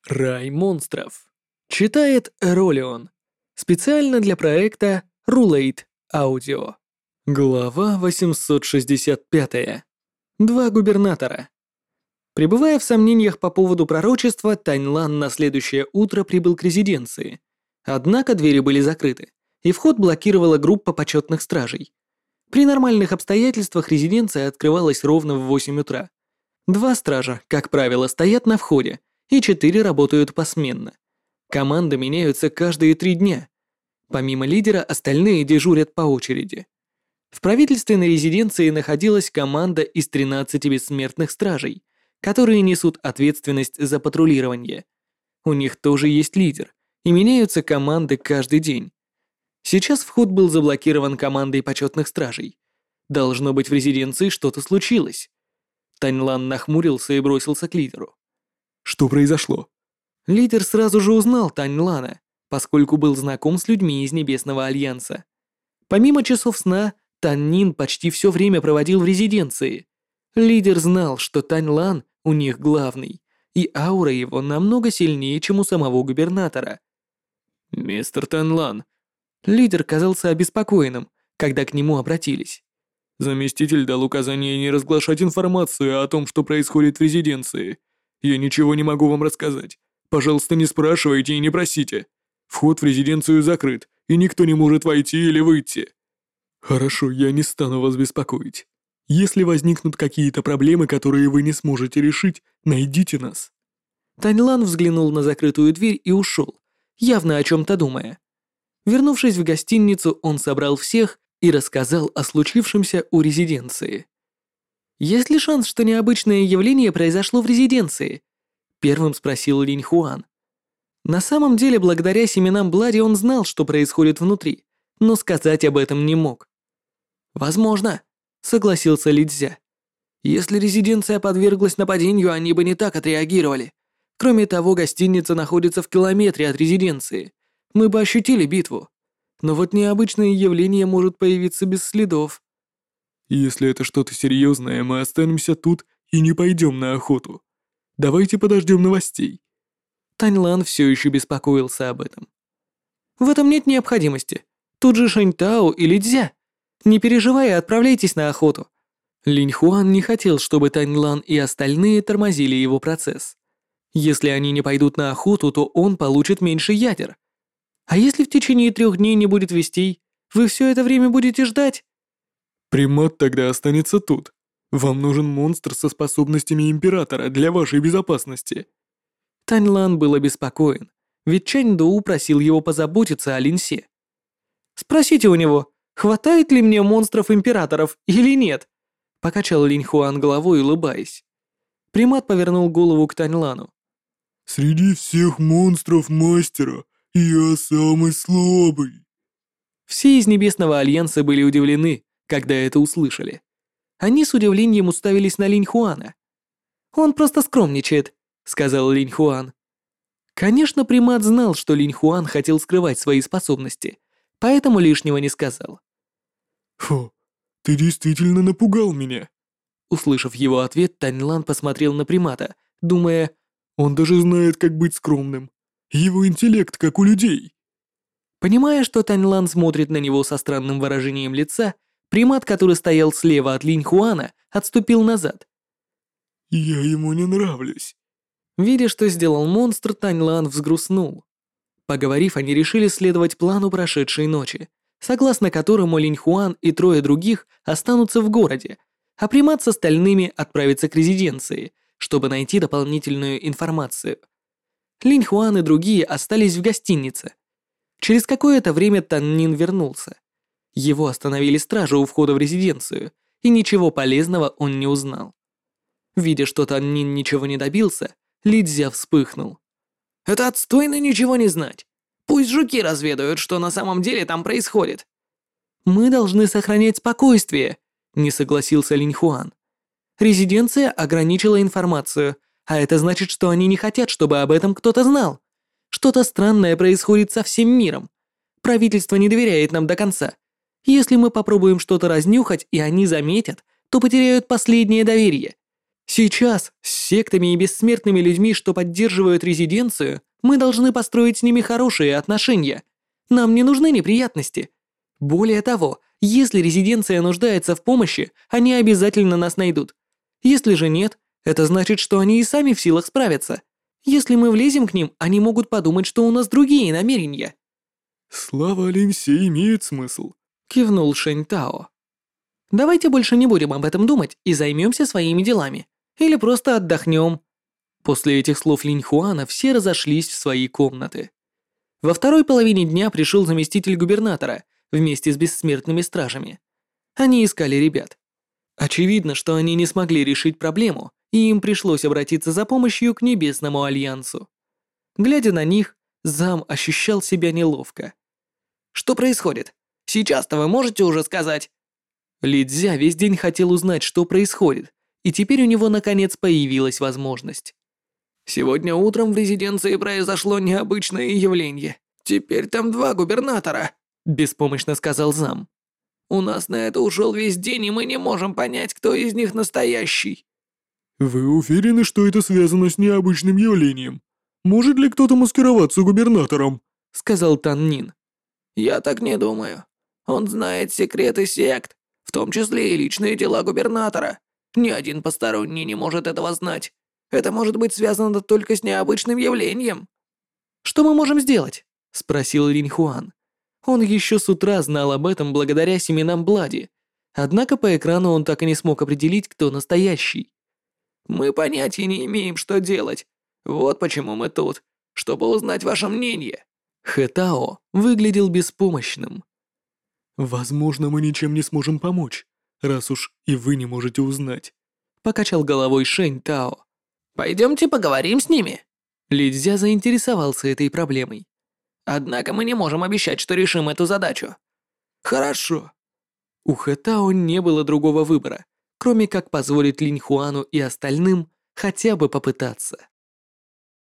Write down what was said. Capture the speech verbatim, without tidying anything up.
Рай монстров. Читает Ролион. Специально для проекта Rulate Audio. Глава восемьсот шестьдесят пять. Два губернатора. Пребывая в сомнениях по поводу пророчества, Таньлан на следующее утро прибыл к резиденции. Однако двери были закрыты, и вход блокировала группа почетных стражей. При нормальных обстоятельствах резиденция открывалась ровно в восемь утра. Два стража, как правило, стоят на входе, и четыре работают посменно. Команды меняются каждые три дня. Помимо лидера, остальные дежурят по очереди. В правительственной резиденции находилась команда из тринадцати бессмертных стражей, которые несут ответственность за патрулирование. У них тоже есть лидер, и меняются команды каждый день. Сейчас вход был заблокирован командой почетных стражей. Должно быть, в резиденции что-то случилось. Таньлан нахмурился и бросился к лидеру. Что произошло? Лидер сразу же узнал Таньлана, поскольку был знаком с людьми из Небесного Альянса. Помимо часов сна, Таннин почти все время проводил в резиденции. Лидер знал, что Таньлан у них главный, и аура его намного сильнее, чем у самого губернатора. «Мистер Таньлан». Лидер казался обеспокоенным, когда к нему обратились. Заместитель дал указание не разглашать информацию о том, что происходит в резиденции. Я ничего не могу вам рассказать. Пожалуйста, не спрашивайте и не просите. Вход в резиденцию закрыт, и никто не может войти или выйти. Хорошо, я не стану вас беспокоить. Если возникнут какие-то проблемы, которые вы не сможете решить, найдите нас. Таньлан взглянул на закрытую дверь и ушел, явно о чем-то думая. Вернувшись в гостиницу, он собрал всех и рассказал о случившемся у резиденции. «Есть ли шанс, что необычное явление произошло в резиденции?» — первым спросил Линь Хуан. На самом деле, благодаря семенам Блади он знал, что происходит внутри, но сказать об этом не мог. «Возможно», — согласился Лидзя. «Если резиденция подверглась нападению, они бы не так отреагировали. Кроме того, гостиница находится в километре от резиденции. Мы бы ощутили битву. Но вот необычное явление может появиться без следов». Если это что-то серьезное, мы останемся тут и не пойдем на охоту. Давайте подождем новостей. Таньлан все еще беспокоился об этом. «В этом нет необходимости. Тут же Шэньтао и Лидзя. Не переживай, отправляйтесь на охоту». Линь Хуан не хотел, чтобы Таньлан и остальные тормозили его процесс. Если они не пойдут на охоту, то он получит меньше ядер. А если в течение трех дней не будет вестей, вы все это время будете ждать? Примат тогда останется тут. Вам нужен монстр со способностями Императора для вашей безопасности. Таньлан был обеспокоен, ведь Чэнь Доу просил его позаботиться о Линьсе. «Спросите у него, хватает ли мне монстров-императоров или нет?» Покачал Линь Хуан головой, улыбаясь. Примат повернул голову к Таньлану. «Среди всех монстров мастера я самый слабый». Все из Небесного Альянса были удивлены, когда это услышали. Они с удивлением уставились на Линь Хуана. «Он просто скромничает», — сказал Линь Хуан. Конечно, примат знал, что Линь Хуан хотел скрывать свои способности, поэтому лишнего не сказал. «Фу, ты действительно напугал меня». Услышав его ответ, Таньлан посмотрел на примата, думая, «Он даже знает, как быть скромным. Его интеллект как у людей». Понимая, что Таньлан смотрит на него со странным выражением лица, примат, который стоял слева от Линь Хуана, отступил назад. «Я ему не нравлюсь». Видя, что сделал монстр, Таньлан взгрустнул. Поговорив, они решили следовать плану прошедшей ночи, согласно которому Линь Хуан и трое других останутся в городе, а примат с остальными отправится к резиденции, чтобы найти дополнительную информацию. Линь Хуан и другие остались в гостинице. Через какое-то время Таннин вернулся. Его остановили стражи у входа в резиденцию, и ничего полезного он не узнал. Видя, что Таннин ничего не добился, Лидзя вспыхнул. «Это отстойно ничего не знать. Пусть жуки разведают, что на самом деле там происходит». «Мы должны сохранять спокойствие», — не согласился Линь Хуан. «Резиденция ограничила информацию, а это значит, что они не хотят, чтобы об этом кто-то знал. Что-то странное происходит со всем миром. Правительство не доверяет нам до конца. Если мы попробуем что-то разнюхать, и они заметят, то потеряют последнее доверие. Сейчас с сектами и бессмертными людьми, что поддерживают резиденцию, мы должны построить с ними хорошие отношения. Нам не нужны неприятности. Более того, если резиденция нуждается в помощи, они обязательно нас найдут. Если же нет, это значит, что они и сами в силах справиться. Если мы влезем к ним, они могут подумать, что у нас другие намерения. Слова Линьсе имеют смысл. Кивнул Шэнь Тао. Давайте больше не будем об этом думать и займемся своими делами. Или просто отдохнем. После этих слов Линь Хуана все разошлись в свои комнаты. Во второй половине дня пришел заместитель губернатора вместе с бессмертными стражами. Они искали ребят. Очевидно, что они не смогли решить проблему, и им пришлось обратиться за помощью к Небесному Альянсу. Глядя на них, зам ощущал себя неловко. «Что происходит? Сейчас-то вы можете уже сказать?» Ли Цзя весь день хотел узнать, что происходит, и теперь у него наконец появилась возможность. «Сегодня утром в резиденции произошло необычное явление. Теперь там два губернатора», — беспомощно сказал зам. «У нас на это ушел весь день, и мы не можем понять, кто из них настоящий». Вы уверены, что это связано с необычным явлением? Может ли кто-то маскироваться губернатором? Сказал Тан Нин. «Я так не думаю. Он знает секреты сект, в том числе и личные дела губернатора. Ни один посторонний не может этого знать. Это может быть связано только с необычным явлением». «Что мы можем сделать?» — спросил Линь Хуан. Он еще с утра знал об этом благодаря семенам Блади, однако по экрану он так и не смог определить, кто настоящий. «Мы понятия не имеем, что делать. Вот почему мы тут, чтобы узнать ваше мнение». Хэтао выглядел беспомощным. «Возможно, мы ничем не сможем помочь, раз уж и вы не можете узнать», — покачал головой Шэнь Тао. «Пойдемте поговорим с ними». Ли Цзя заинтересовался этой проблемой. «Однако мы не можем обещать, что решим эту задачу». «Хорошо». У Хэтао не было другого выбора, кроме как позволить Линь Хуану и остальным хотя бы попытаться.